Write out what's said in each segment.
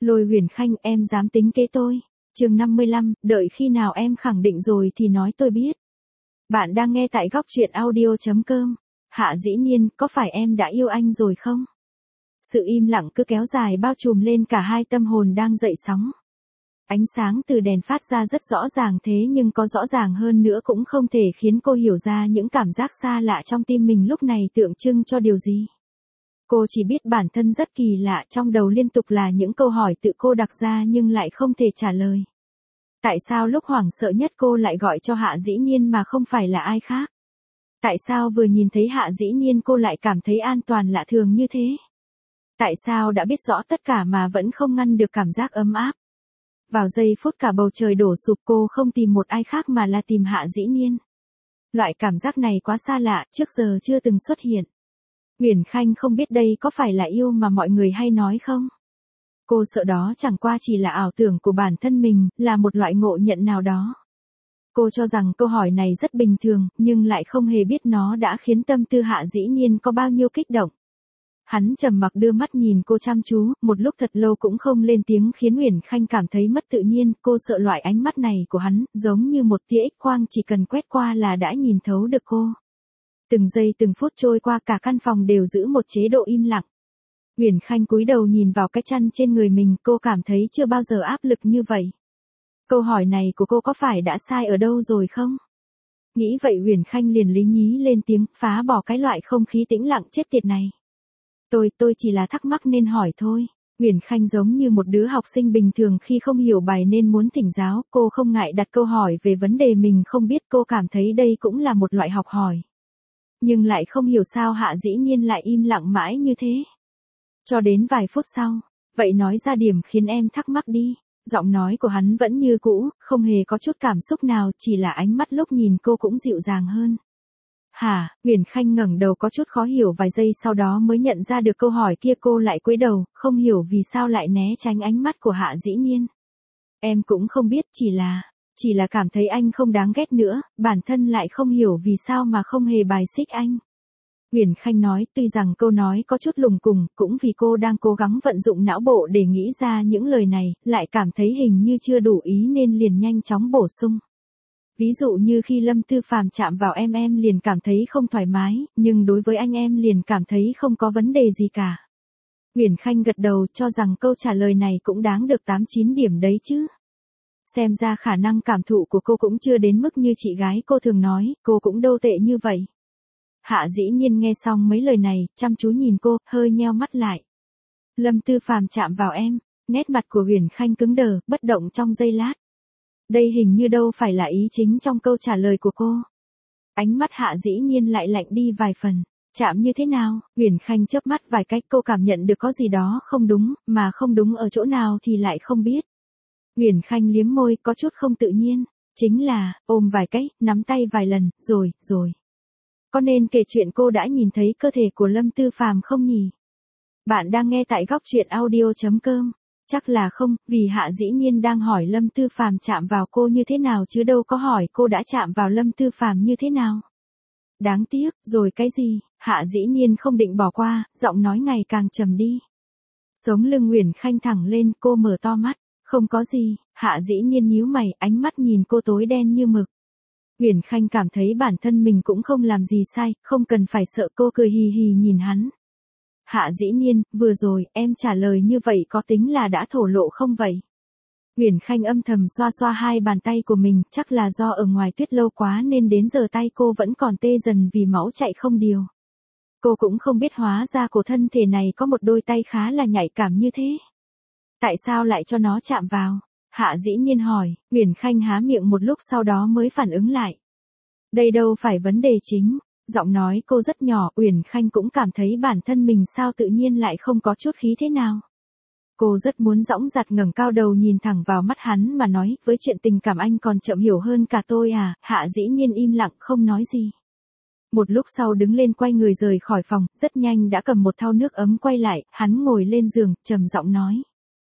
Lôi Huyền Khanh, em dám tính kế tôi. Chương 55, đợi khi nào em khẳng định rồi thì nói tôi biết. Bạn đang nghe tại góc truyện audio.com. Hạ Dĩ Nhiên, có phải em đã yêu anh rồi không? Sự im lặng cứ kéo dài bao trùm lên cả hai tâm hồn đang dậy sóng. Ánh sáng từ đèn phát ra rất rõ ràng thế nhưng có rõ ràng hơn nữa cũng không thể khiến cô hiểu ra những cảm giác xa lạ trong tim mình lúc này tượng trưng cho điều gì. Cô chỉ biết bản thân rất kỳ lạ, trong đầu liên tục là những câu hỏi tự cô đặt ra nhưng lại không thể trả lời. Tại sao lúc hoảng sợ nhất cô lại gọi cho Hạ Dĩ Nhiên mà không phải là ai khác? Tại sao vừa nhìn thấy Hạ Dĩ Nhiên cô lại cảm thấy an toàn lạ thường như thế? Tại sao đã biết rõ tất cả mà vẫn không ngăn được cảm giác ấm áp? Vào giây phút cả bầu trời đổ sụp cô không tìm một ai khác mà là tìm Hạ Dĩ Nhiên. Loại cảm giác này quá xa lạ, trước giờ chưa từng xuất hiện. Huyền Khanh không biết đây có phải là yêu mà mọi người hay nói không? Cô sợ đó chẳng qua chỉ là ảo tưởng của bản thân mình, là một loại ngộ nhận nào đó. Cô cho rằng câu hỏi này rất bình thường, nhưng lại không hề biết nó đã khiến tâm tư Hạ Dĩ Nhiên có bao nhiêu kích động. Hắn trầm mặc đưa mắt nhìn cô chăm chú, một lúc thật lâu cũng không lên tiếng khiến Huyền Khanh cảm thấy mất tự nhiên, cô sợ loại ánh mắt này của hắn, giống như một tia X quang chỉ cần quét qua là đã nhìn thấu được cô. Từng giây từng phút trôi qua cả căn phòng đều giữ một chế độ im lặng. Huyền Khanh cúi đầu nhìn vào cái chăn trên người mình, cô cảm thấy chưa bao giờ áp lực như vậy. Câu hỏi này của cô có phải đã sai ở đâu rồi không? Nghĩ vậy Huyền Khanh liền lý nhí lên tiếng, phá bỏ cái loại không khí tĩnh lặng chết tiệt này. Tôi chỉ là thắc mắc nên hỏi thôi. Huyền Khanh giống như một đứa học sinh bình thường khi không hiểu bài nên muốn thỉnh giáo, cô không ngại đặt câu hỏi về vấn đề mình không biết, cô cảm thấy đây cũng là một loại học hỏi. Nhưng lại không hiểu sao Hạ Dĩ Nhiên lại im lặng mãi như thế. Cho đến vài phút sau, vậy nói ra điểm khiến em thắc mắc đi. Giọng nói của hắn vẫn như cũ, không hề có chút cảm xúc nào, chỉ là ánh mắt lúc nhìn cô cũng dịu dàng hơn. Hả? Huyền Khanh ngẩng đầu có chút khó hiểu vài giây sau đó mới nhận ra được câu hỏi kia, cô lại cúi đầu, không hiểu vì sao lại né tránh ánh mắt của Hạ Dĩ Nhiên. Em cũng không biết, chỉ là cảm thấy anh không đáng ghét nữa, bản thân lại không hiểu vì sao mà không hề bài xích anh. Huyền Khanh nói, tuy rằng câu nói có chút lùng cùng, cũng vì cô đang cố gắng vận dụng não bộ để nghĩ ra những lời này, lại cảm thấy hình như chưa đủ ý nên liền nhanh chóng bổ sung. Ví dụ như khi Lâm Tư Phàm chạm vào em liền cảm thấy không thoải mái, nhưng đối với anh em liền cảm thấy không có vấn đề gì cả. Huyền Khanh gật đầu cho rằng câu trả lời này cũng đáng được 8-9 điểm đấy chứ. Xem ra khả năng cảm thụ của cô cũng chưa đến mức như chị gái cô thường nói, cô cũng đâu tệ như vậy. Hạ Dĩ Nhiên nghe xong mấy lời này, chăm chú nhìn cô, hơi nheo mắt lại. Lâm Tư Phàm chạm vào em, nét mặt của Huyền Khanh cứng đờ, bất động trong giây lát. Đây hình như đâu phải là ý chính trong câu trả lời của cô. Ánh mắt Hạ Dĩ Nhiên lại lạnh đi vài phần. Chạm như thế nào? Huyền Khanh chớp mắt vài cách, cô cảm nhận được có gì đó không đúng, mà không đúng ở chỗ nào thì lại không biết. Huyền Khanh liếm môi, có chút không tự nhiên. Chính là, ôm vài cách, nắm tay vài lần, rồi. Có nên kể chuyện cô đã nhìn thấy cơ thể của Lâm Tư Phàm không nhỉ? Bạn đang nghe tại góc truyện audio.com. Chắc là không, vì Hạ Dĩ Nhiên đang hỏi Lâm Tư Phàm chạm vào cô như thế nào chứ đâu có hỏi cô đã chạm vào Lâm Tư Phàm như thế nào. Đáng tiếc, rồi cái gì? Hạ Dĩ Nhiên không định bỏ qua, giọng nói ngày càng trầm đi. Sống lưng Huyền Khanh thẳng lên, cô mở to mắt. Không có gì. Hạ Dĩ Nhiên nhíu mày, ánh mắt nhìn cô tối đen như mực. Huyền Khanh cảm thấy bản thân mình cũng không làm gì sai, không cần phải sợ, cô cười hì hì nhìn hắn. Hạ Dĩ Nhiên, vừa rồi, em trả lời như vậy có tính là đã thổ lộ không vậy? Huyền Khanh âm thầm xoa xoa hai bàn tay của mình, chắc là do ở ngoài tuyết lâu quá nên đến giờ tay cô vẫn còn tê dần vì máu chạy không điều. Cô cũng không biết hóa ra cổ thân thể này có một đôi tay khá là nhạy cảm như thế. Tại sao lại cho nó chạm vào? Hạ Dĩ Nhiên hỏi, Huyền Khanh há miệng một lúc sau đó mới phản ứng lại. Đây đâu phải vấn đề chính. Giọng nói cô rất nhỏ, Huyền Khanh cũng cảm thấy bản thân mình sao tự nhiên lại không có chút khí thế nào. Cô rất muốn dõng dạc ngẩng cao đầu nhìn thẳng vào mắt hắn mà nói, với chuyện tình cảm anh còn chậm hiểu hơn cả tôi à? Hạ Dĩ Nhiên im lặng không nói gì. Một lúc sau đứng lên quay người rời khỏi phòng, rất nhanh đã cầm một thau nước ấm quay lại, hắn ngồi lên giường, trầm giọng nói.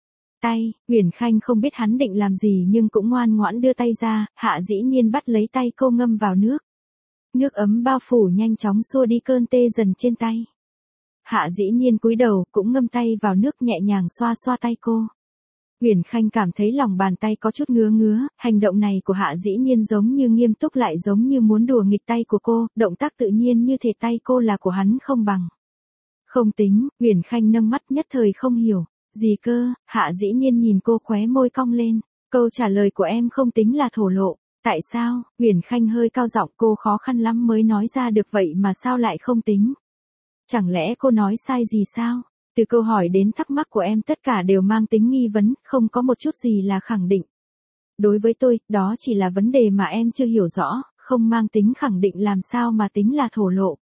Huyền Khanh không biết hắn định làm gì nhưng cũng ngoan ngoãn đưa tay ra, Hạ Dĩ Nhiên bắt lấy tay cô ngâm vào nước. Nước ấm bao phủ nhanh chóng xua đi cơn tê dần trên tay. Hạ Dĩ Nhiên cúi đầu cũng ngâm tay vào nước nhẹ nhàng xoa xoa tay cô. Uyển Khanh cảm thấy lòng bàn tay có chút ngứa ngứa, hành động này của Hạ Dĩ Nhiên giống như nghiêm túc lại giống như muốn đùa nghịch tay của cô, động tác tự nhiên như thể tay cô là của hắn không bằng. Không tính, Uyển Khanh nâng mắt nhất thời không hiểu. Gì cơ? Hạ Dĩ Nhiên nhìn cô khóe môi cong lên. Câu trả lời của em không tính là thổ lộ. Tại sao? Uyển Khanh hơi cao giọng, cô khó khăn lắm mới nói ra được vậy mà sao lại không tính? Chẳng lẽ cô nói sai gì sao? Từ câu hỏi đến thắc mắc của em tất cả đều mang tính nghi vấn, không có một chút gì là khẳng định. Đối với tôi, đó chỉ là vấn đề mà em chưa hiểu rõ, không mang tính khẳng định làm sao mà tính là thổ lộ.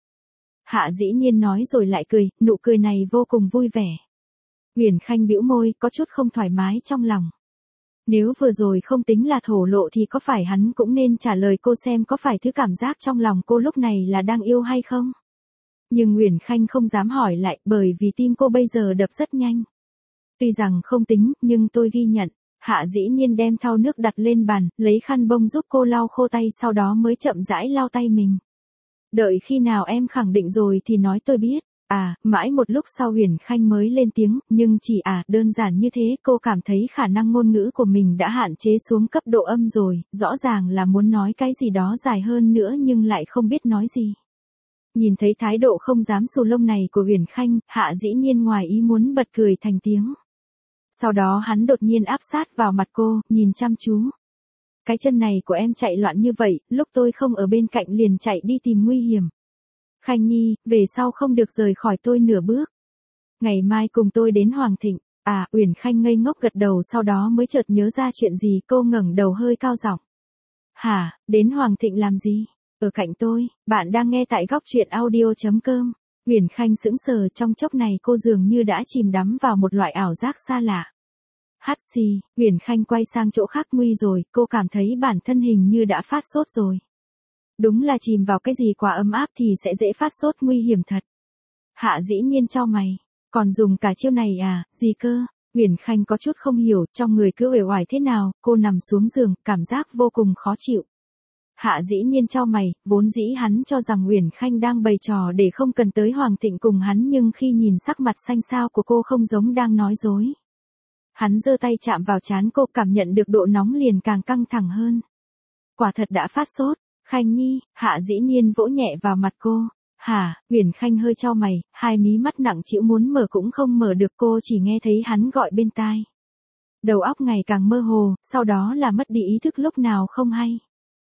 Hạ Dĩ Nhiên nói rồi lại cười, nụ cười này vô cùng vui vẻ. Uyển Khanh bĩu môi, có chút không thoải mái trong lòng. Nếu vừa rồi không tính là thổ lộ thì có phải hắn cũng nên trả lời cô xem có phải thứ cảm giác trong lòng cô lúc này là đang yêu hay không? Nhưng Uyển Khanh không dám hỏi lại bởi vì tim cô bây giờ đập rất nhanh. Tuy rằng không tính, nhưng tôi ghi nhận. Hạ Dĩ Nhiên đem thau nước đặt lên bàn, lấy khăn bông giúp cô lau khô tay sau đó mới chậm rãi lau tay mình. Đợi khi nào em khẳng định rồi thì nói tôi biết. Mãi một lúc sau Uyển Khanh mới lên tiếng, nhưng chỉ đơn giản như thế cô cảm thấy khả năng ngôn ngữ của mình đã hạn chế xuống cấp độ âm rồi, rõ ràng là muốn nói cái gì đó dài hơn nữa nhưng lại không biết nói gì. Nhìn thấy thái độ không dám xù lông này của Uyển Khanh, Hạ Dĩ Nhiên ngoài ý muốn bật cười thành tiếng. Sau đó hắn đột nhiên áp sát vào mặt cô, nhìn chăm chú. Cái chân này của em chạy loạn như vậy, lúc tôi không ở bên cạnh liền chạy đi tìm nguy hiểm. Khanh Nhi, về sau không được rời khỏi tôi nửa bước. Ngày mai cùng tôi đến Hoàng Thịnh. Uyển Khanh ngây ngốc gật đầu sau đó mới chợt nhớ ra chuyện gì, cô ngẩng đầu hơi cao giọng. Hả, đến Hoàng Thịnh làm gì? Ở cạnh tôi, bạn đang nghe tại góc truyện audio.com. Uyển Khanh sững sờ, trong chốc này cô dường như đã chìm đắm vào một loại ảo giác xa lạ. Hắt xì, Uyển Khanh quay sang chỗ khác, nguy rồi, cô cảm thấy bản thân hình như đã phát sốt rồi. Đúng là chìm vào cái gì quá ấm áp thì sẽ dễ phát sốt, nguy hiểm thật. Hạ Dĩ Nhiên chau mày, còn dùng cả chiêu này gì cơ? Uyển Khanh có chút không hiểu, trong người cứ uể oải thế nào, cô nằm xuống giường, cảm giác vô cùng khó chịu. Hạ Dĩ Nhiên chau mày, vốn dĩ hắn cho rằng Uyển Khanh đang bày trò để không cần tới Hoàng Thịnh cùng hắn, nhưng khi nhìn sắc mặt xanh xao của cô không giống đang nói dối. Hắn giơ tay chạm vào trán cô, cảm nhận được độ nóng liền càng căng thẳng hơn. Quả thật đã phát sốt. Khanh Nhi, Hạ Dĩ Nhiên vỗ nhẹ vào mặt cô. Hả? Uyển Khanh hơi chau mày, hai mí mắt nặng trĩu muốn mở cũng không mở được, cô chỉ nghe thấy hắn gọi bên tai. Đầu óc ngày càng mơ hồ, sau đó là mất đi ý thức lúc nào không hay.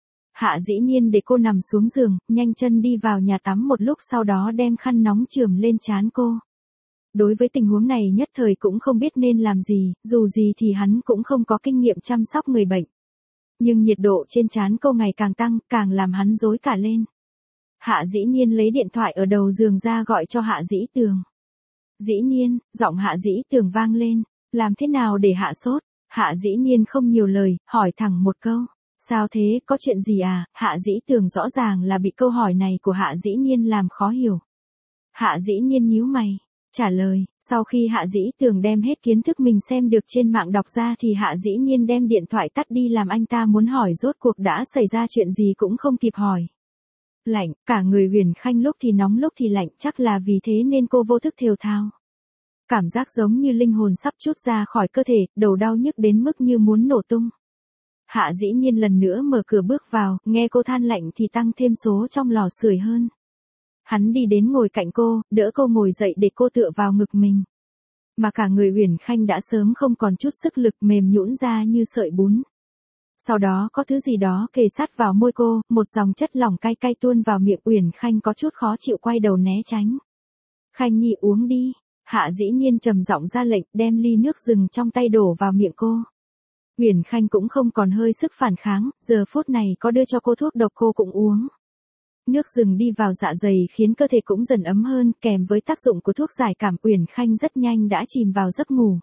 Hạ Dĩ Nhiên để cô nằm xuống giường, nhanh chân đi vào nhà tắm một lúc sau đó đem khăn nóng chườm lên trán cô. Đối với tình huống này nhất thời cũng không biết nên làm gì, dù gì thì hắn cũng không có kinh nghiệm chăm sóc người bệnh. Nhưng nhiệt độ trên trán cô ngày càng tăng, càng làm hắn rối cả lên. Hạ Dĩ Nhiên lấy điện thoại ở đầu giường ra gọi cho Hạ Dĩ Tường. Dĩ Nhiên, giọng Hạ Dĩ Tường vang lên, làm thế nào để hạ sốt? Hạ Dĩ Nhiên không nhiều lời, hỏi thẳng một câu. Sao thế, có chuyện gì Hạ Dĩ Tường rõ ràng là bị câu hỏi này của Hạ Dĩ Nhiên làm khó hiểu. Hạ Dĩ Nhiên nhíu mày, trả lời, sau khi Hạ Dĩ Tường đem hết kiến thức mình xem được trên mạng đọc ra thì Hạ Dĩ Nhiên đem điện thoại tắt đi, làm anh ta muốn hỏi rốt cuộc đã xảy ra chuyện gì cũng không kịp hỏi. Lạnh, cả người Uyển Khanh lúc thì nóng lúc thì lạnh, chắc là vì thế nên cô vô thức thều thào. Cảm giác giống như linh hồn sắp trút ra khỏi cơ thể, đầu đau nhức đến mức như muốn nổ tung. Hạ Dĩ Nhiên lần nữa mở cửa bước vào, nghe cô than lạnh thì tăng thêm số trong lò sưởi hơn. Hắn đi đến ngồi cạnh cô, đỡ cô ngồi dậy để cô tựa vào ngực mình. Mà cả người Uyển Khanh đã sớm không còn chút sức lực, mềm nhũn ra như sợi bún. Sau đó có thứ gì đó kề sát vào môi cô, một dòng chất lỏng cay cay tuôn vào miệng. Uyển Khanh có chút khó chịu quay đầu né tránh. Khanh Nhi uống đi. Hạ Dĩ Nhiên trầm giọng ra lệnh, đem ly nước rừng trong tay đổ vào miệng cô. Uyển Khanh cũng không còn hơi sức phản kháng, giờ phút này có đưa cho cô thuốc độc cô cũng uống. Nước rừng đi vào dạ dày khiến cơ thể cũng dần ấm hơn, kèm với tác dụng của thuốc giải cảm, Uyển Khanh rất nhanh đã chìm vào giấc ngủ.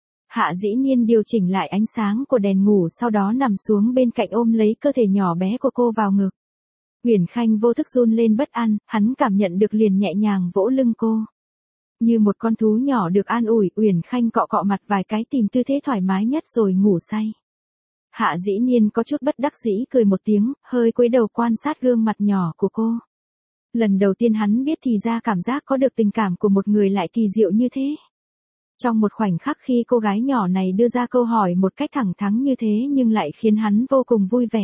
Hạ Dĩ Nhiên điều chỉnh lại ánh sáng của đèn ngủ, sau đó nằm xuống bên cạnh ôm lấy cơ thể nhỏ bé của cô vào ngực. Uyển Khanh vô thức run lên bất an, hắn cảm nhận được liền nhẹ nhàng vỗ lưng cô. Như một con thú nhỏ được an ủi, Uyển Khanh cọ cọ mặt vài cái tìm tư thế thoải mái nhất rồi ngủ say. Hạ Dĩ Nhiên có chút bất đắc dĩ cười một tiếng, hơi cúi đầu quan sát gương mặt nhỏ của cô. Lần đầu tiên hắn biết thì ra cảm giác có được tình cảm của một người lại kỳ diệu như thế. Trong một khoảnh khắc khi cô gái nhỏ này đưa ra câu hỏi một cách thẳng thắn như thế nhưng lại khiến hắn vô cùng vui vẻ.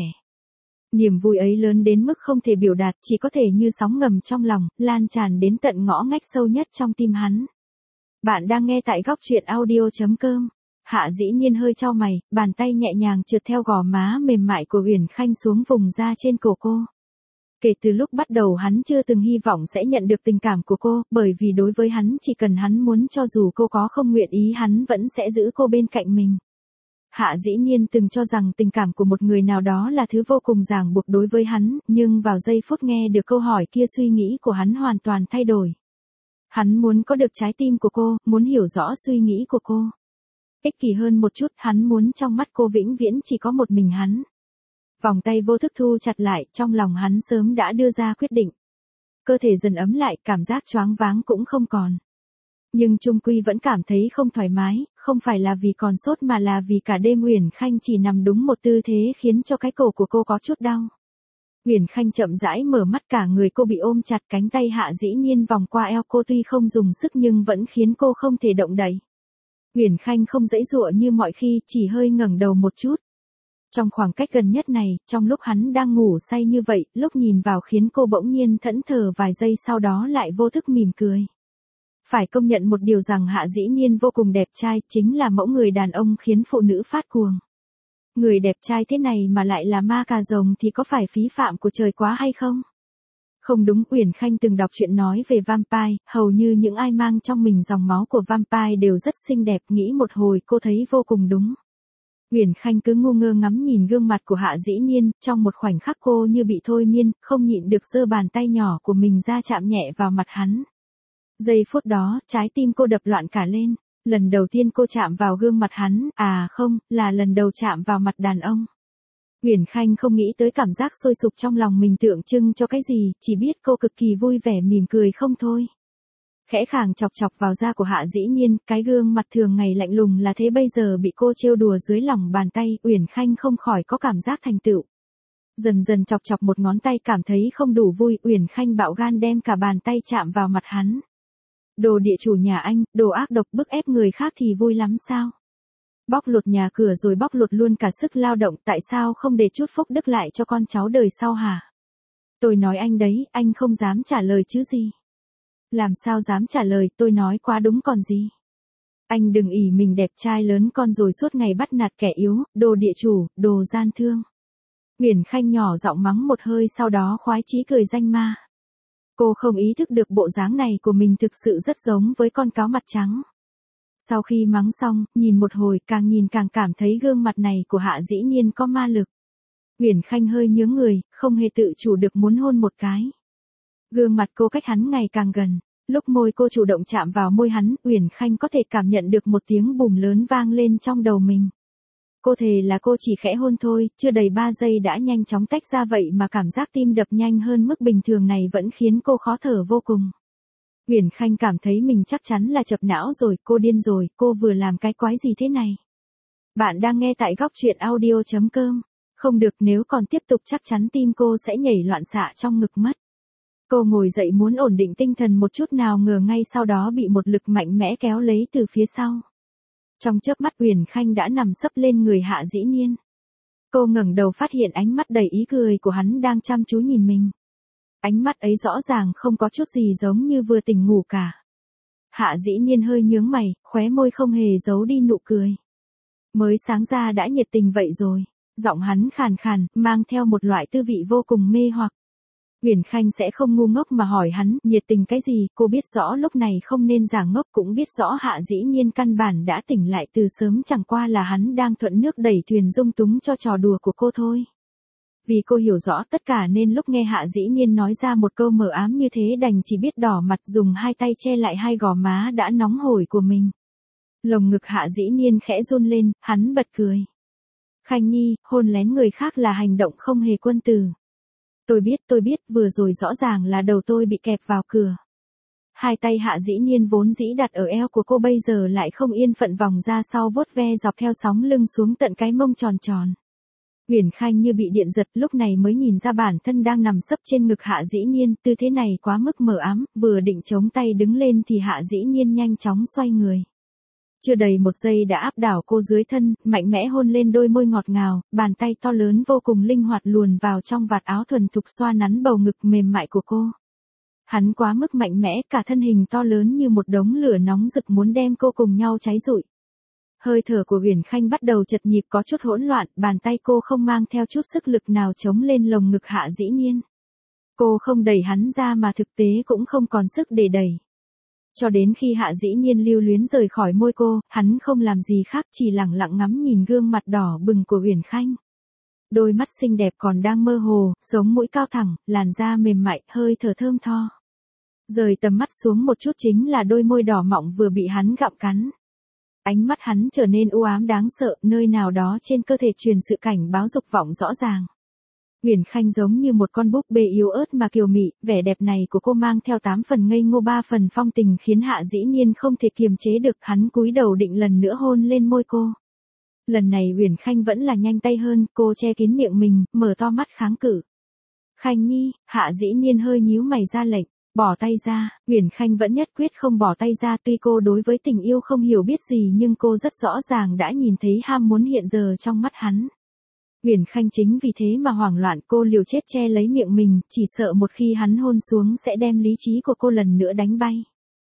Niềm vui ấy lớn đến mức không thể biểu đạt, chỉ có thể như sóng ngầm trong lòng, lan tràn đến tận ngõ ngách sâu nhất trong tim hắn. Bạn đang nghe tại góc truyện audio.com. Hạ Dĩ Nhiên hơi chau mày, bàn tay nhẹ nhàng trượt theo gò má mềm mại của Uyển Khanh xuống vùng da trên cổ cô. Kể từ lúc bắt đầu hắn chưa từng hy vọng sẽ nhận được tình cảm của cô, bởi vì đối với hắn chỉ cần hắn muốn cho dù cô có không nguyện ý hắn vẫn sẽ giữ cô bên cạnh mình. Hạ Dĩ Nhiên từng cho rằng tình cảm của một người nào đó là thứ vô cùng ràng buộc đối với hắn, nhưng vào giây phút nghe được câu hỏi kia suy nghĩ của hắn hoàn toàn thay đổi. Hắn muốn có được trái tim của cô, muốn hiểu rõ suy nghĩ của cô. Ích kỷ hơn một chút, hắn muốn trong mắt cô vĩnh viễn chỉ có một mình hắn. Vòng tay vô thức thu chặt lại, trong lòng hắn sớm đã đưa ra quyết định. Cơ thể dần ấm lại, cảm giác choáng váng cũng không còn. Nhưng chung quy vẫn cảm thấy không thoải mái, không phải là vì còn sốt mà là vì cả đêm Uyển Khanh chỉ nằm đúng một tư thế khiến cho cái cổ của cô có chút đau. Uyển Khanh chậm rãi mở mắt, cả người cô bị ôm chặt, cánh tay Hạ Dĩ Nhiên vòng qua eo cô tuy không dùng sức nhưng vẫn khiến cô không thể động đậy. Uyển Khanh không giãy giụa như mọi khi, chỉ hơi ngẩng đầu một chút. Trong khoảng cách gần nhất này, trong lúc hắn đang ngủ say như vậy, lúc nhìn vào khiến cô bỗng nhiên thẫn thờ vài giây sau đó lại vô thức mỉm cười. Phải công nhận một điều rằng Hạ Dĩ Nhiên vô cùng đẹp trai, chính là mẫu người đàn ông khiến phụ nữ phát cuồng. Người đẹp trai thế này mà lại là ma cà rồng thì có phải phí phạm của trời quá hay không? Không đúng, Uyển Khanh từng đọc truyện nói về vampire, hầu như những ai mang trong mình dòng máu của vampire đều rất xinh đẹp, nghĩ một hồi cô thấy vô cùng đúng. Uyển Khanh cứ ngu ngơ ngắm nhìn gương mặt của Hạ Dĩ Nhiên, trong một khoảnh khắc cô như bị thôi miên, không nhịn được giơ bàn tay nhỏ của mình ra chạm nhẹ vào mặt hắn. Giây phút đó, trái tim cô đập loạn cả lên. Lần đầu tiên cô chạm vào gương mặt hắn, à không, là lần đầu chạm vào mặt đàn ông. Uyển Khanh không nghĩ tới cảm giác sôi sục trong lòng mình tượng trưng cho cái gì, chỉ biết cô cực kỳ vui vẻ mỉm cười không thôi. Khẽ khàng chọc chọc vào da của Hạ Dĩ Nhiên, cái gương mặt thường ngày lạnh lùng là thế bây giờ bị cô trêu đùa dưới lòng bàn tay, Uyển Khanh không khỏi có cảm giác thành tựu. Dần dần chọc chọc một ngón tay cảm thấy không đủ vui, Uyển Khanh bạo gan đem cả bàn tay chạm vào mặt hắn. Đồ địa chủ nhà anh, đồ ác độc, bức ép người khác thì vui lắm sao? Bóc lột nhà cửa rồi bóc lột luôn cả sức lao động, tại sao không để chút phúc đức lại cho con cháu đời sau hả? Tôi nói anh đấy, anh không dám trả lời chứ gì? Làm sao dám trả lời, tôi nói quá đúng còn gì? Anh đừng ỷ mình đẹp trai lớn con rồi suốt ngày bắt nạt kẻ yếu, đồ địa chủ, đồ gian thương. Uyển Khanh nhỏ giọng mắng một hơi sau đó khoái chí cười danh ma. Cô không ý thức được bộ dáng này của mình thực sự rất giống với con cáo mặt trắng. Sau khi mắng xong, nhìn một hồi càng nhìn càng cảm thấy gương mặt này của Hạ Dĩ Nhiên có ma lực. Uyển Khanh hơi nhướng người, không hề tự chủ được muốn hôn một cái. Gương mặt cô cách hắn ngày càng gần, lúc môi cô chủ động chạm vào môi hắn, Uyển Khanh có thể cảm nhận được một tiếng bùm lớn vang lên trong đầu mình. Cô thề là cô chỉ khẽ hôn thôi, chưa đầy 3 giây đã nhanh chóng tách ra vậy mà cảm giác tim đập nhanh hơn mức bình thường này vẫn khiến cô khó thở vô cùng. Uyển Khanh cảm thấy mình chắc chắn là chập não rồi, cô điên rồi, cô vừa làm cái quái gì thế này? Bạn đang nghe tại góc truyện audio.com. Không được, nếu còn tiếp tục chắc chắn tim cô sẽ nhảy loạn xạ trong ngực mất. Cô ngồi dậy muốn ổn định tinh thần một chút, nào ngờ ngay sau đó bị một lực mạnh mẽ kéo lấy từ phía sau. Trong chớp mắt Uyển Khanh đã nằm sấp lên người Hạ Dĩ Nhiên. Cô ngẩng đầu phát hiện ánh mắt đầy ý cười của hắn đang chăm chú nhìn mình. Ánh mắt ấy rõ ràng không có chút gì giống như vừa tỉnh ngủ cả. Hạ Dĩ Nhiên hơi nhướng mày, khóe môi không hề giấu đi nụ cười. Mới sáng ra đã nhiệt tình vậy rồi. Giọng hắn khàn khàn, mang theo một loại tư vị vô cùng mê hoặc. Uyển Khanh sẽ không ngu ngốc mà hỏi hắn, nhiệt tình cái gì, cô biết rõ lúc này không nên giả ngốc, cũng biết rõ Hạ Dĩ Nhiên căn bản đã tỉnh lại từ sớm, chẳng qua là hắn đang thuận nước đẩy thuyền dung túng cho trò đùa của cô thôi. Vì cô hiểu rõ tất cả nên lúc nghe Hạ Dĩ Nhiên nói ra một câu mờ ám như thế đành chỉ biết đỏ mặt dùng hai tay che lại hai gò má đã nóng hổi của mình. Lồng ngực Hạ Dĩ Nhiên khẽ run lên, hắn bật cười. Khanh Nhi, hôn lén người khác là hành động không hề quân tử. Tôi biết, vừa rồi rõ ràng là đầu tôi bị kẹp vào cửa. Hai tay Hạ Dĩ Nhiên vốn dĩ đặt ở eo của cô bây giờ lại không yên phận vòng ra sau vuốt ve dọc theo sóng lưng xuống tận cái mông tròn tròn. Uyển Khanh như bị điện giật, lúc này mới nhìn ra bản thân đang nằm sấp trên ngực Hạ Dĩ Nhiên, tư thế này quá mức mờ ám, vừa định chống tay đứng lên thì Hạ Dĩ Nhiên nhanh chóng xoay người. Chưa đầy một giây đã áp đảo cô dưới thân, mạnh mẽ hôn lên đôi môi ngọt ngào, bàn tay to lớn vô cùng linh hoạt luồn vào trong vạt áo thuần thục xoa nắn bầu ngực mềm mại của cô. Hắn quá mức mạnh mẽ, cả thân hình to lớn như một đống lửa nóng rực muốn đem cô cùng nhau cháy rụi. Hơi thở của Uyển Khanh bắt đầu chật nhịp có chút hỗn loạn, bàn tay cô không mang theo chút sức lực nào chống lên lồng ngực Hạ Dĩ Nhiên. Cô không đẩy hắn ra mà thực tế cũng không còn sức để đẩy. Cho đến khi Hạ Dĩ Nhiên lưu luyến rời khỏi môi cô, hắn không làm gì khác chỉ lặng lặng ngắm nhìn gương mặt đỏ bừng của Uyển Khanh. Đôi mắt xinh đẹp còn đang mơ hồ, sống mũi cao thẳng, làn da mềm mại, hơi thở thơm tho. Rời tầm mắt xuống một chút chính là đôi môi đỏ mọng vừa bị hắn gặm cắn. Ánh mắt hắn trở nên u ám đáng sợ, nơi nào đó trên cơ thể truyền sự cảnh báo dục vọng rõ ràng. Uyển Khanh giống như một con búp bê yếu ớt mà kiều mị, vẻ đẹp này của cô mang theo 8 phần ngây ngô 3 phần phong tình khiến Hạ Dĩ Nhiên không thể kiềm chế được, hắn cúi đầu định lần nữa hôn lên môi cô. Lần này Uyển Khanh vẫn là nhanh tay hơn, cô che kín miệng mình, mở to mắt kháng cự. Khanh Nhi, Hạ Dĩ Nhiên hơi nhíu mày ra lệnh, bỏ tay ra, Uyển Khanh vẫn nhất quyết không bỏ tay ra, tuy cô đối với tình yêu không hiểu biết gì nhưng cô rất rõ ràng đã nhìn thấy ham muốn hiện giờ trong mắt hắn. Uyển Khanh chính vì thế mà hoảng loạn, cô liều chết che lấy miệng mình, chỉ sợ một khi hắn hôn xuống sẽ đem lý trí của cô lần nữa đánh bay.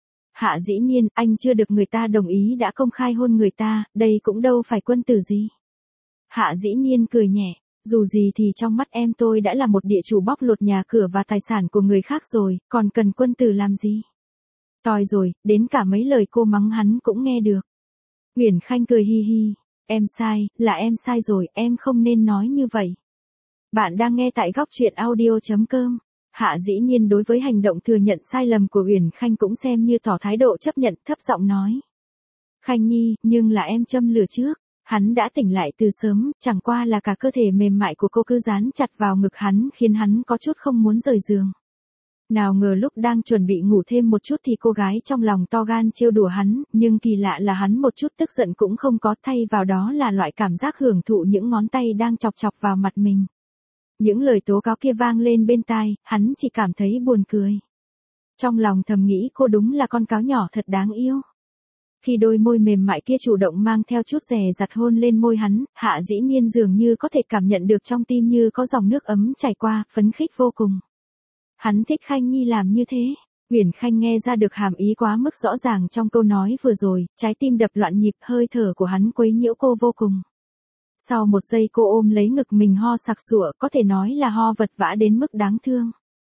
Hạ Dĩ Nhiên, anh chưa được người ta đồng ý đã công khai hôn người ta, đây cũng đâu phải quân tử gì. Hạ Dĩ Nhiên cười nhẹ, dù gì thì trong mắt em tôi đã là một địa chủ bóc lột nhà cửa và tài sản của người khác rồi, còn cần quân tử làm gì? Toi rồi, đến cả mấy lời cô mắng hắn cũng nghe được. Uyển Khanh cười hi hi, em sai, là em sai rồi, em không nên nói như vậy. Bạn đang nghe tại góc truyện audio.com. Hạ Dĩ Nhiên đối với hành động thừa nhận sai lầm của Uyển Khanh cũng xem như tỏ thái độ chấp nhận, thấp giọng nói. Khanh Nhi, nhưng là em châm lửa trước. Hắn đã tỉnh lại từ sớm, chẳng qua là cả cơ thể mềm mại của cô cứ dán chặt vào ngực hắn khiến hắn có chút không muốn rời giường. Nào ngờ lúc đang chuẩn bị ngủ thêm một chút thì cô gái trong lòng to gan trêu đùa hắn, nhưng kỳ lạ là hắn một chút tức giận cũng không có, thay vào đó là loại cảm giác hưởng thụ những ngón tay đang chọc chọc vào mặt mình. Những lời tố cáo kia vang lên bên tai, hắn chỉ cảm thấy buồn cười. Trong lòng thầm nghĩ cô đúng là con cáo nhỏ thật đáng yêu. Khi đôi môi mềm mại kia chủ động mang theo chút dè dặt hôn lên môi hắn, Hạ Dĩ Nhiên dường như có thể cảm nhận được trong tim như có dòng nước ấm chảy qua, phấn khích vô cùng. Hắn thích Khanh Nhi làm như thế. Uyển Khanh nghe ra được hàm ý quá mức rõ ràng trong câu nói vừa rồi, trái tim đập loạn nhịp, hơi thở của hắn quấy nhiễu cô vô cùng. Sau một giây cô ôm lấy ngực mình ho sặc sụa, có thể nói là ho vật vã đến mức đáng thương.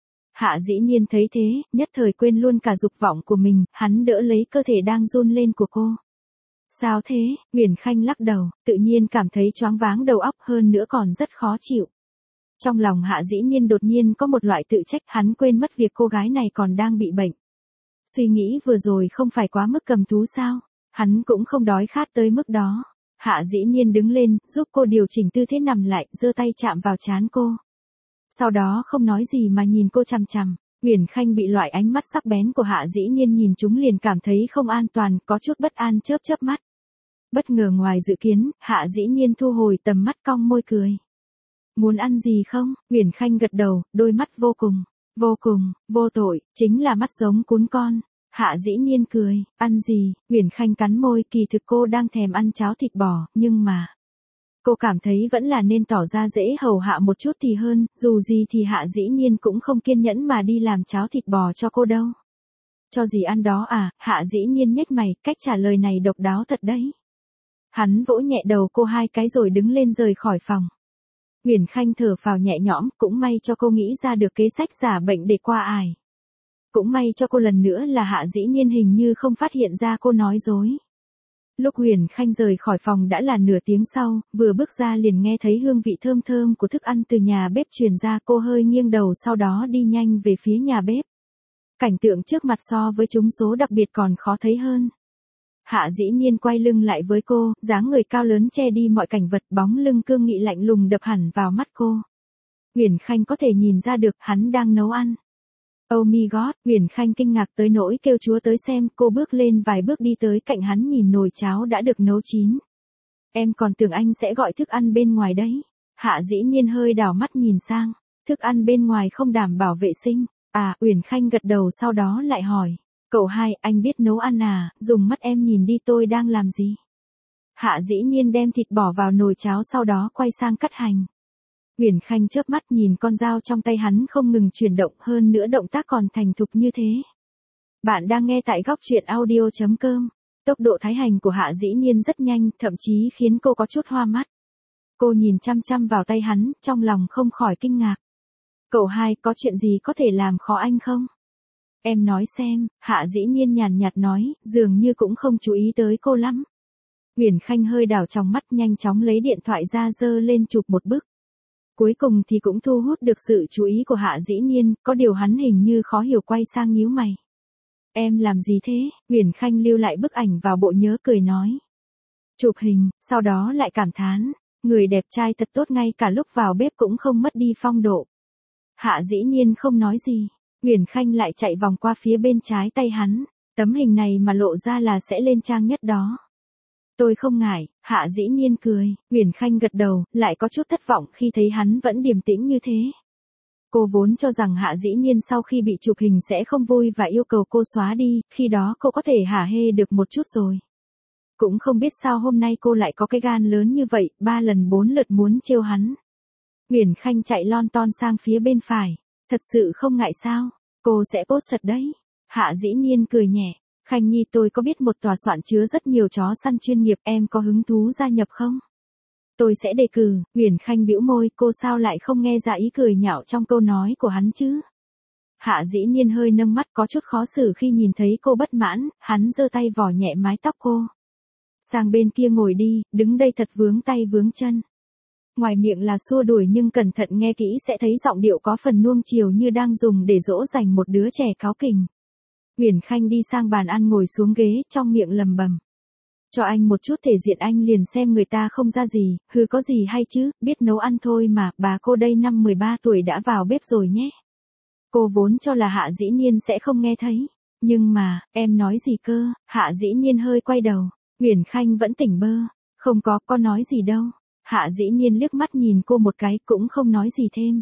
Hạ Dĩ Nhiên thấy thế, nhất thời quên luôn cả dục vọng của mình, hắn đỡ lấy cơ thể đang run lên của cô. Sao thế? Uyển Khanh lắc đầu, tự nhiên cảm thấy choáng váng đầu óc, hơn nữa còn rất khó chịu. Trong lòng Hạ Dĩ Nhiên đột nhiên có một loại tự trách, hắn quên mất việc cô gái này còn đang bị bệnh. Suy nghĩ vừa rồi không phải quá mức cầm thú sao? Hắn cũng không đói khát tới mức đó. Hạ Dĩ Nhiên đứng lên, giúp cô điều chỉnh tư thế nằm lại, giơ tay chạm vào trán cô. Sau đó không nói gì mà nhìn cô chằm chằm. Uyển Khanh bị loại ánh mắt sắc bén của Hạ Dĩ Nhiên nhìn chúng liền cảm thấy không an toàn, có chút bất an chớp chớp mắt. Bất ngờ ngoài dự kiến, Hạ Dĩ Nhiên thu hồi tầm mắt cong môi cười. Muốn ăn gì không? Uyển Khanh gật đầu, đôi mắt vô cùng, vô tội, chính là mắt giống cún con. Hạ Dĩ Nhiên cười, ăn gì? Uyển Khanh cắn môi, kỳ thực cô đang thèm ăn cháo thịt bò, nhưng mà cô cảm thấy vẫn là nên tỏ ra dễ hầu hạ một chút thì hơn, dù gì thì Hạ Dĩ Nhiên cũng không kiên nhẫn mà đi làm cháo thịt bò cho cô đâu. Cho gì ăn đó à? Hạ Dĩ Nhiên nhếch mày, cách trả lời này độc đáo thật đấy. Hắn vỗ nhẹ đầu cô 2 cái rồi đứng lên rời khỏi phòng. Uyển Khanh thở phào nhẹ nhõm, cũng may cho cô nghĩ ra được kế sách giả bệnh để qua ải. Cũng may cho cô lần nữa là Hạ Dĩ Nhiên hình như không phát hiện ra cô nói dối. Lúc Uyển Khanh rời khỏi phòng đã là nửa tiếng sau, vừa bước ra liền nghe thấy hương vị thơm thơm của thức ăn từ nhà bếp truyền ra, cô hơi nghiêng đầu sau đó đi nhanh về phía nhà bếp. Cảnh tượng trước mặt so với trúng số đặc biệt còn khó thấy hơn. Hạ Dĩ Nhiên quay lưng lại với cô, dáng người cao lớn che đi mọi cảnh vật, bóng lưng cương nghị lạnh lùng đập hẳn vào mắt cô. Uyển Khanh có thể nhìn ra được hắn đang nấu ăn. Oh my god, Uyển Khanh kinh ngạc tới nỗi kêu chúa tới xem, cô bước lên vài bước đi tới cạnh hắn nhìn nồi cháo đã được nấu chín. Em còn tưởng anh sẽ gọi thức ăn bên ngoài đấy. Hạ Dĩ Nhiên hơi đảo mắt nhìn sang, thức ăn bên ngoài không đảm bảo vệ sinh. À, Uyển Khanh gật đầu sau đó lại hỏi. Cậu hai, anh biết nấu ăn à, dùng mắt em nhìn đi tôi đang làm gì. Hạ Dĩ Nhiên đem thịt bỏ vào nồi cháo sau đó quay sang cắt hành. Uyển Khanh chớp mắt nhìn con dao trong tay hắn không ngừng chuyển động, hơn nữa động tác còn thành thục như thế. Bạn đang nghe tại góc truyện audio.com. Tốc độ thái hành của Hạ Dĩ Nhiên rất nhanh, thậm chí khiến cô có chút hoa mắt. Cô nhìn chăm chăm vào tay hắn, trong lòng không khỏi kinh ngạc. Cậu hai, có chuyện gì có thể làm khó anh không? Em nói xem, Hạ Dĩ Nhiên nhàn nhạt nói, dường như cũng không chú ý tới cô lắm. Uyển Khanh hơi đảo trong mắt, nhanh chóng lấy điện thoại ra giơ lên chụp một bức. Cuối cùng thì cũng thu hút được sự chú ý của Hạ Dĩ Nhiên, có điều hắn hình như khó hiểu quay sang nhíu mày. Em làm gì thế? Uyển Khanh lưu lại bức ảnh vào bộ nhớ cười nói. Chụp hình, sau đó lại cảm thán, người đẹp trai thật tốt, ngay cả lúc vào bếp cũng không mất đi phong độ. Hạ Dĩ Nhiên không nói gì, Uyển Khanh lại chạy vòng qua phía bên trái tay hắn, tấm hình này mà lộ ra là sẽ lên trang nhất đó. Tôi không ngại, Hạ Dĩ Nhiên cười, Uyển Khanh gật đầu, lại có chút thất vọng khi thấy hắn vẫn điềm tĩnh như thế. Cô vốn cho rằng Hạ Dĩ Nhiên sau khi bị chụp hình sẽ không vui và yêu cầu cô xóa đi, khi đó cô có thể hả hê được một chút rồi. Cũng không biết sao hôm nay cô lại có cái gan lớn như vậy, 3 lần 4 lượt muốn trêu hắn. Uyển Khanh chạy lon ton sang phía bên phải, thật sự không ngại sao, cô sẽ post thật đấy. Hạ Dĩ Nhiên cười nhẹ, Khanh Nhi, tôi có biết một tòa soạn chứa rất nhiều chó săn chuyên nghiệp, em có hứng thú gia nhập không? Tôi sẽ đề cử. Uyển Khanh bĩu môi, cô sao lại không nghe ra ý cười nhạo trong câu nói của hắn chứ? Hạ Dĩ Nhiên hơi nâng mắt, có chút khó xử khi nhìn thấy cô bất mãn, hắn giơ tay vò nhẹ mái tóc cô. Sang bên kia ngồi đi, đứng đây thật vướng tay vướng chân. Ngoài miệng là xua đuổi nhưng cẩn thận nghe kỹ sẽ thấy giọng điệu có phần nuông chiều như đang dùng để dỗ dành một đứa trẻ cáu kỉnh. Uyển Khanh đi sang bàn ăn ngồi xuống ghế, trong miệng lầm bầm. Cho anh một chút thể diện anh liền xem người ta không ra gì, hừ có gì hay chứ, biết nấu ăn thôi mà, bà cô đây năm 13 tuổi đã vào bếp rồi nhé. Cô vốn cho là Hạ Dĩ Nhiên sẽ không nghe thấy. Nhưng mà, em nói gì cơ? Hạ Dĩ Nhiên hơi quay đầu. Uyển Khanh vẫn tỉnh bơ. Không có nói gì đâu. Hạ Dĩ Nhiên liếc mắt nhìn cô một cái, cũng không nói gì thêm.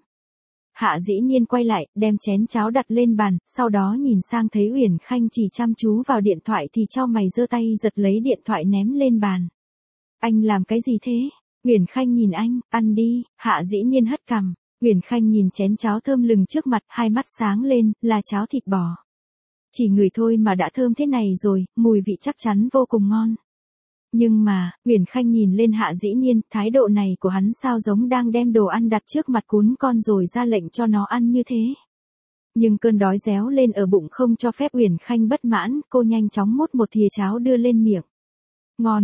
Hạ Dĩ Nhiên quay lại, đem chén cháo đặt lên bàn, sau đó nhìn sang thấy Uyển Khanh chỉ chăm chú vào điện thoại thì chau mày giơ tay giật lấy điện thoại ném lên bàn. Anh làm cái gì thế? Uyển Khanh nhìn anh, ăn đi. Hạ Dĩ Nhiên hất cằm. Uyển Khanh nhìn chén cháo thơm lừng trước mặt, hai mắt sáng lên, là cháo thịt bò. Chỉ ngửi thôi mà đã thơm thế này rồi, mùi vị chắc chắn vô cùng ngon. Nhưng mà, Uyển Khanh nhìn lên Hạ Dĩ Nhiên, thái độ này của hắn sao giống đang đem đồ ăn đặt trước mặt cún con rồi ra lệnh cho nó ăn như thế. Nhưng cơn đói réo lên ở bụng không cho phép Uyển Khanh bất mãn, cô nhanh chóng múc một thìa cháo đưa lên miệng. Ngon,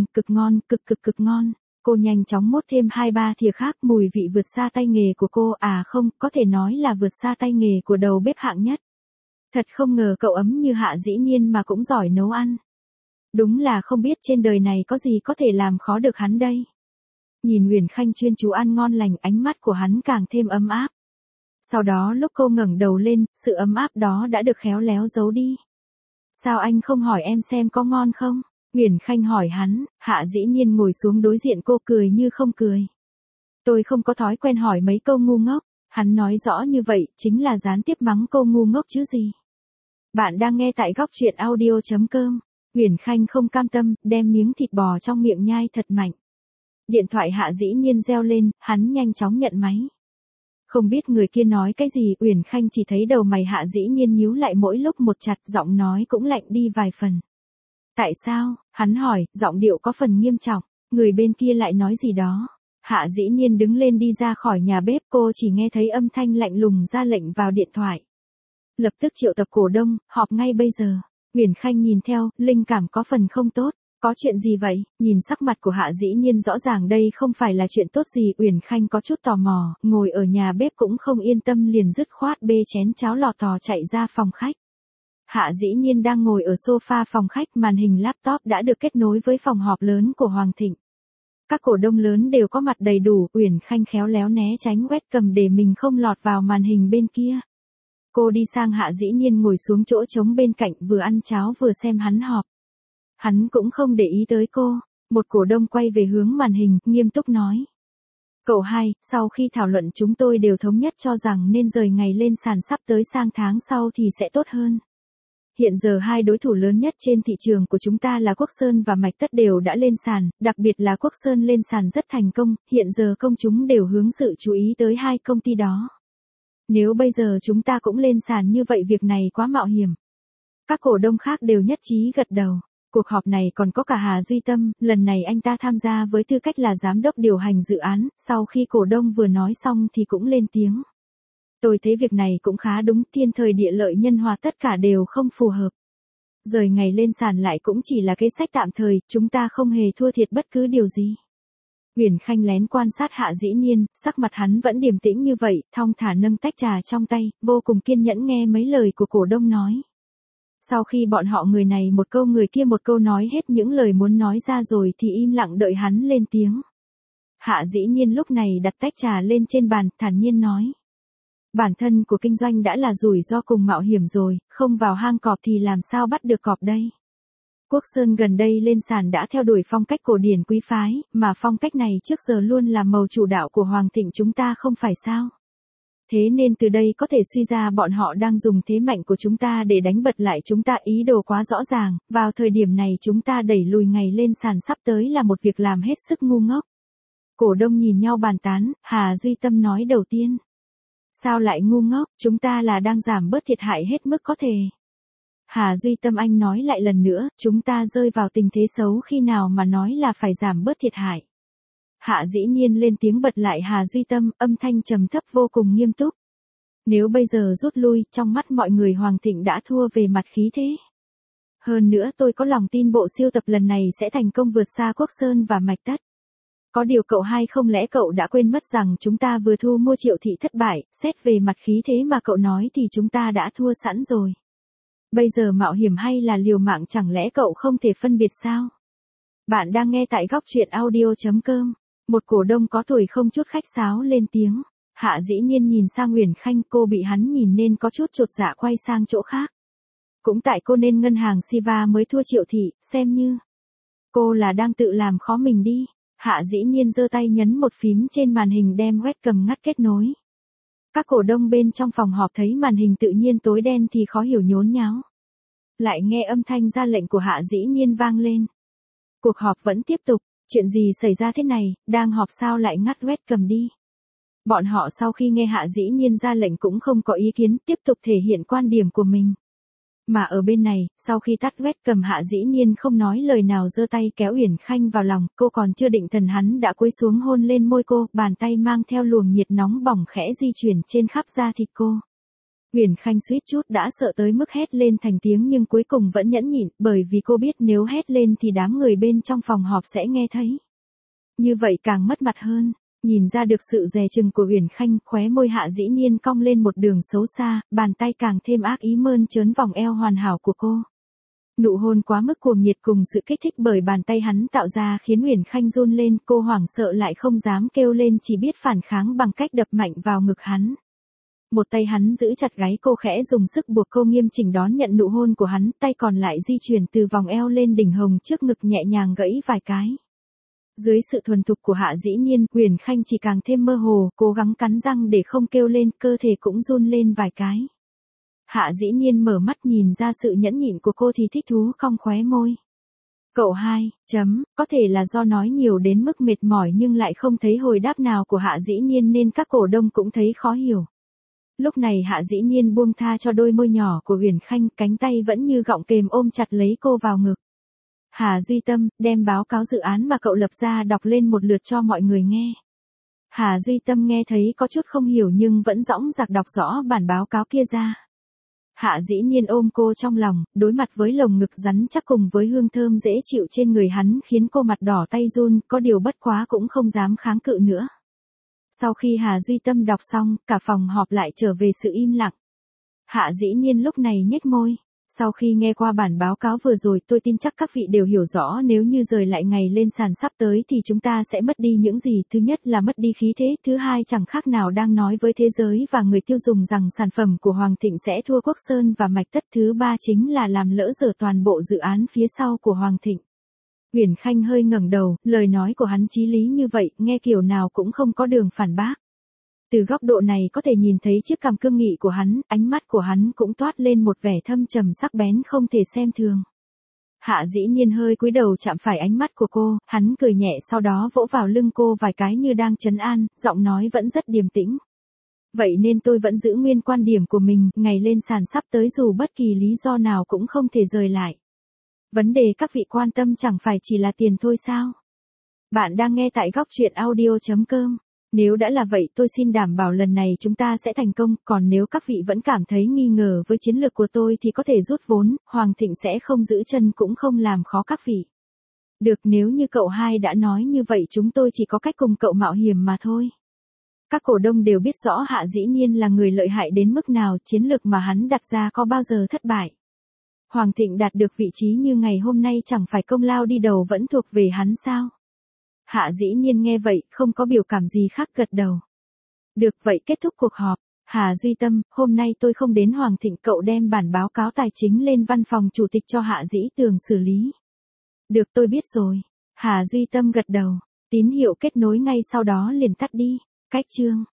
cực ngon. Cô nhanh chóng múc thêm 2-3 thìa khác, mùi vị vượt xa tay nghề của cô, à không, có thể nói là vượt xa tay nghề của đầu bếp hạng nhất. Thật không ngờ cậu ấm như Hạ Dĩ Nhiên mà cũng giỏi nấu ăn. Đúng là không biết trên đời này có gì có thể làm khó được hắn đây. Nhìn Uyển Khanh chuyên chú ăn ngon lành, ánh mắt của hắn càng thêm ấm áp. Sau đó lúc cô ngẩng đầu lên, sự ấm áp đó đã được khéo léo giấu đi. Sao anh không hỏi em xem có ngon không? Uyển Khanh hỏi hắn. Hạ Dĩ Nhiên ngồi xuống đối diện cô, cười như không cười. Tôi không có thói quen hỏi mấy câu ngu ngốc. Hắn nói rõ như vậy, chính là gián tiếp mắng cô ngu ngốc chứ gì. Bạn đang nghe tại góc truyện audio.com. Uyển Khanh không cam tâm, đem miếng thịt bò trong miệng nhai thật mạnh. Điện thoại Hạ Dĩ Nhiên reo lên, hắn nhanh chóng nhận máy. Không biết người kia nói cái gì, Uyển Khanh chỉ thấy đầu mày Hạ Dĩ Nhiên nhíu lại mỗi lúc một chặt, giọng nói cũng lạnh đi vài phần. Tại sao? Hắn hỏi, giọng điệu có phần nghiêm trọng. Người bên kia lại nói gì đó. Hạ Dĩ Nhiên đứng lên đi ra khỏi nhà bếp, cô chỉ nghe thấy âm thanh lạnh lùng ra lệnh vào điện thoại. Lập tức triệu tập cổ đông, họp ngay bây giờ. Uyển Khanh nhìn theo, linh cảm có phần không tốt. Có chuyện gì vậy? Nhìn sắc mặt của Hạ Dĩ Nhiên rõ ràng đây không phải là chuyện tốt gì. Uyển Khanh có chút tò mò, ngồi ở nhà bếp cũng không yên tâm liền dứt khoát bê chén cháo lò tò chạy ra phòng khách. Hạ Dĩ Nhiên đang ngồi ở sofa phòng khách, màn hình laptop đã được kết nối với phòng họp lớn của Hoàng Thịnh. Các cổ đông lớn đều có mặt đầy đủ, Uyển Khanh khéo léo né tránh webcam để mình không lọt vào màn hình bên kia. Cô đi sang Hạ Dĩ Nhiên ngồi xuống chỗ trống bên cạnh, vừa ăn cháo vừa xem hắn họp. Hắn cũng không để ý tới cô. Một cổ đông quay về hướng màn hình, nghiêm túc nói. Cậu hai, sau khi thảo luận chúng tôi đều thống nhất cho rằng nên rời ngày lên sàn, sắp tới sang tháng sau thì sẽ tốt hơn. Hiện giờ hai đối thủ lớn nhất trên thị trường của chúng ta là Quốc Sơn và Mạch Tất đều đã lên sàn, đặc biệt là Quốc Sơn lên sàn rất thành công, hiện giờ công chúng đều hướng sự chú ý tới hai công ty đó. Nếu bây giờ chúng ta cũng lên sàn như vậy việc này quá mạo hiểm. Các cổ đông khác đều nhất trí gật đầu. Cuộc họp này còn có cả Hà Duy Tâm, lần này anh ta tham gia với tư cách là giám đốc điều hành dự án, sau khi cổ đông vừa nói xong thì cũng lên tiếng. Tôi thấy việc này cũng khá đúng, thiên thời địa lợi nhân hòa tất cả đều không phù hợp. Rời ngày lên sàn lại cũng chỉ là kế sách tạm thời, chúng ta không hề thua thiệt bất cứ điều gì. Uyển Khanh lén quan sát Hạ Dĩ Nhiên, sắc mặt hắn vẫn điềm tĩnh như vậy, thong thả nâng tách trà trong tay, vô cùng kiên nhẫn nghe mấy lời của cổ đông nói. Sau khi bọn họ người này một câu người kia một câu nói hết những lời muốn nói ra rồi thì im lặng đợi hắn lên tiếng. Hạ Dĩ Nhiên lúc này đặt tách trà lên trên bàn, thản nhiên nói. Bản thân của kinh doanh đã là rủi ro cùng mạo hiểm rồi, không vào hang cọp thì làm sao bắt được cọp đây. Quốc Sơn gần đây lên sàn đã theo đuổi phong cách cổ điển quý phái, mà phong cách này trước giờ luôn là màu chủ đạo của Hoàng Thịnh chúng ta không phải sao. Thế nên từ đây có thể suy ra bọn họ đang dùng thế mạnh của chúng ta để đánh bật lại chúng ta, ý đồ quá rõ ràng, vào thời điểm này chúng ta đẩy lùi ngày lên sàn sắp tới là một việc làm hết sức ngu ngốc. Cổ đông nhìn nhau bàn tán, Hà Duy Tâm nói đầu tiên. Sao lại ngu ngốc, chúng ta là đang giảm bớt thiệt hại hết mức có thể. Hà Duy Tâm anh nói lại lần nữa, chúng ta rơi vào tình thế xấu khi nào mà nói là phải giảm bớt thiệt hại. Hạ Dĩ Nhiên lên tiếng bật lại Hà Duy Tâm, âm thanh trầm thấp vô cùng nghiêm túc. Nếu bây giờ rút lui, trong mắt mọi người Hoàng Thịnh đã thua về mặt khí thế. Hơn nữa tôi có lòng tin bộ siêu tập lần này sẽ thành công vượt xa Quốc Sơn và Mạch Tất. Có điều cậu hai không lẽ cậu đã quên mất rằng chúng ta vừa thu mua Triệu Thị thất bại, xét về mặt khí thế mà cậu nói thì chúng ta đã thua sẵn rồi. Bây giờ mạo hiểm hay là liều mạng chẳng lẽ cậu không thể phân biệt sao? Bạn đang nghe tại góc truyện audio.com. Một cổ đông có tuổi không chút khách sáo lên tiếng. Hạ Dĩ Nhiên nhìn sang Uyển Khanh, cô bị hắn nhìn nên có chút chột dạ quay sang chỗ khác. Cũng tại cô nên ngân hàng Siva mới thua Triệu Thị, xem như. Cô là đang tự làm khó mình đi. Hạ Dĩ Nhiên giơ tay nhấn một phím trên màn hình đem webcam ngắt kết nối. Các cổ đông bên trong phòng họp thấy màn hình tự nhiên tối đen thì khó hiểu nhốn nháo. Lại nghe âm thanh ra lệnh của Hạ Dĩ Nhiên vang lên. Cuộc họp vẫn tiếp tục, chuyện gì xảy ra thế này, đang họp sao lại ngắt webcam đi. Bọn họ sau khi nghe Hạ Dĩ Nhiên ra lệnh cũng không có ý kiến, tiếp tục thể hiện quan điểm của mình. Mà ở bên này, sau khi tắt webcam Hạ Dĩ Nhiên không nói lời nào giơ tay kéo Uyển Khanh vào lòng, cô còn chưa định thần hắn đã cúi xuống hôn lên môi cô, bàn tay mang theo luồng nhiệt nóng bỏng khẽ di chuyển trên khắp da thịt cô. Uyển Khanh suýt chút đã sợ tới mức hét lên thành tiếng nhưng cuối cùng vẫn nhẫn nhịn, bởi vì cô biết nếu hét lên thì đám người bên trong phòng họp sẽ nghe thấy. Như vậy càng mất mặt hơn. Nhìn ra được sự dè chừng của Uyển Khanh, khóe môi Hạ Dĩ Nhiên cong lên một đường xấu xa, bàn tay càng thêm ác ý mơn trớn vòng eo hoàn hảo của cô. Nụ hôn quá mức cuồng nhiệt cùng sự kích thích bởi bàn tay hắn tạo ra khiến Uyển Khanh run lên, cô hoảng sợ lại không dám kêu lên, chỉ biết phản kháng bằng cách đập mạnh vào ngực hắn. Một tay hắn giữ chặt gáy cô, khẽ dùng sức buộc cô nghiêm chỉnh đón nhận nụ hôn của hắn, tay còn lại di chuyển từ vòng eo lên đỉnh hồng trước ngực nhẹ nhàng gẫy vài cái. Dưới sự thuần thục của Hạ Dĩ Nhiên, Uyển Khanh chỉ càng thêm mơ hồ, cố gắng cắn răng để không kêu lên, cơ thể cũng run lên vài cái. Hạ Dĩ Nhiên mở mắt nhìn ra sự nhẫn nhịn của cô thì thích thú cong khóe môi. Cậu hai, có thể là do nói nhiều đến mức mệt mỏi nhưng lại không thấy hồi đáp nào của Hạ Dĩ Nhiên nên các cổ đông cũng thấy khó hiểu. Lúc này Hạ Dĩ Nhiên buông tha cho đôi môi nhỏ của Uyển Khanh, cánh tay vẫn như gọng kềm ôm chặt lấy cô vào ngực. Hà Duy Tâm, đem báo cáo dự án mà cậu lập ra đọc lên một lượt cho mọi người nghe. Hà Duy Tâm nghe thấy có chút không hiểu nhưng vẫn dõng dạc đọc rõ bản báo cáo kia ra. Hạ Dĩ Nhiên ôm cô trong lòng, đối mặt với lồng ngực rắn chắc cùng với hương thơm dễ chịu trên người hắn khiến cô mặt đỏ tay run, có điều bất quá cũng không dám kháng cự nữa. Sau khi Hà Duy Tâm đọc xong, cả phòng họp lại trở về sự im lặng. Hạ Dĩ Nhiên lúc này nhếch môi. Sau khi nghe qua bản báo cáo vừa rồi tôi tin chắc các vị đều hiểu rõ nếu như rời lại ngày lên sàn sắp tới thì chúng ta sẽ mất đi những gì. Thứ nhất là mất đi khí thế, thứ hai chẳng khác nào đang nói với thế giới và người tiêu dùng rằng sản phẩm của Hoàng Thịnh sẽ thua Quốc Sơn và Mạch Tất. Thứ ba chính là làm lỡ dở toàn bộ dự án phía sau của Hoàng Thịnh. Uyển Khanh hơi ngẩng đầu, lời nói của hắn chí lý như vậy, nghe kiểu nào cũng không có đường phản bác. Từ góc độ này có thể nhìn thấy chiếc cằm cương nghị của hắn, ánh mắt của hắn cũng toát lên một vẻ thâm trầm sắc bén không thể xem thường. Hạ Dĩ Nhiên hơi cúi đầu chạm phải ánh mắt của cô, hắn cười nhẹ sau đó vỗ vào lưng cô vài cái như đang trấn an, giọng nói vẫn rất điềm tĩnh. Vậy nên tôi vẫn giữ nguyên quan điểm của mình, ngày lên sàn sắp tới dù bất kỳ lý do nào cũng không thể rời lại. Vấn đề các vị quan tâm chẳng phải chỉ là tiền thôi sao? Bạn đang nghe tại góc truyện audio.com. Nếu đã là vậy tôi xin đảm bảo lần này chúng ta sẽ thành công, còn nếu các vị vẫn cảm thấy nghi ngờ với chiến lược của tôi thì có thể rút vốn, Hoàng Thịnh sẽ không giữ chân cũng không làm khó các vị. Được, nếu như cậu hai đã nói như vậy chúng tôi chỉ có cách cùng cậu mạo hiểm mà thôi. Các cổ đông đều biết rõ Hạ Dĩ Nhiên là người lợi hại đến mức nào, chiến lược mà hắn đặt ra có bao giờ thất bại. Hoàng Thịnh đạt được vị trí như ngày hôm nay chẳng phải công lao đi đầu vẫn thuộc về hắn sao? Hạ Dĩ Nhiên nghe vậy, không có biểu cảm gì khác gật đầu. Được vậy kết thúc cuộc họp. Hà Duy Tâm, hôm nay tôi không đến Hoàng Thịnh, cậu đem bản báo cáo tài chính lên văn phòng chủ tịch cho Hạ Dĩ Tường xử lý. Được, tôi biết rồi. Hà Duy Tâm gật đầu. Tín hiệu kết nối ngay sau đó liền tắt đi. Cách chương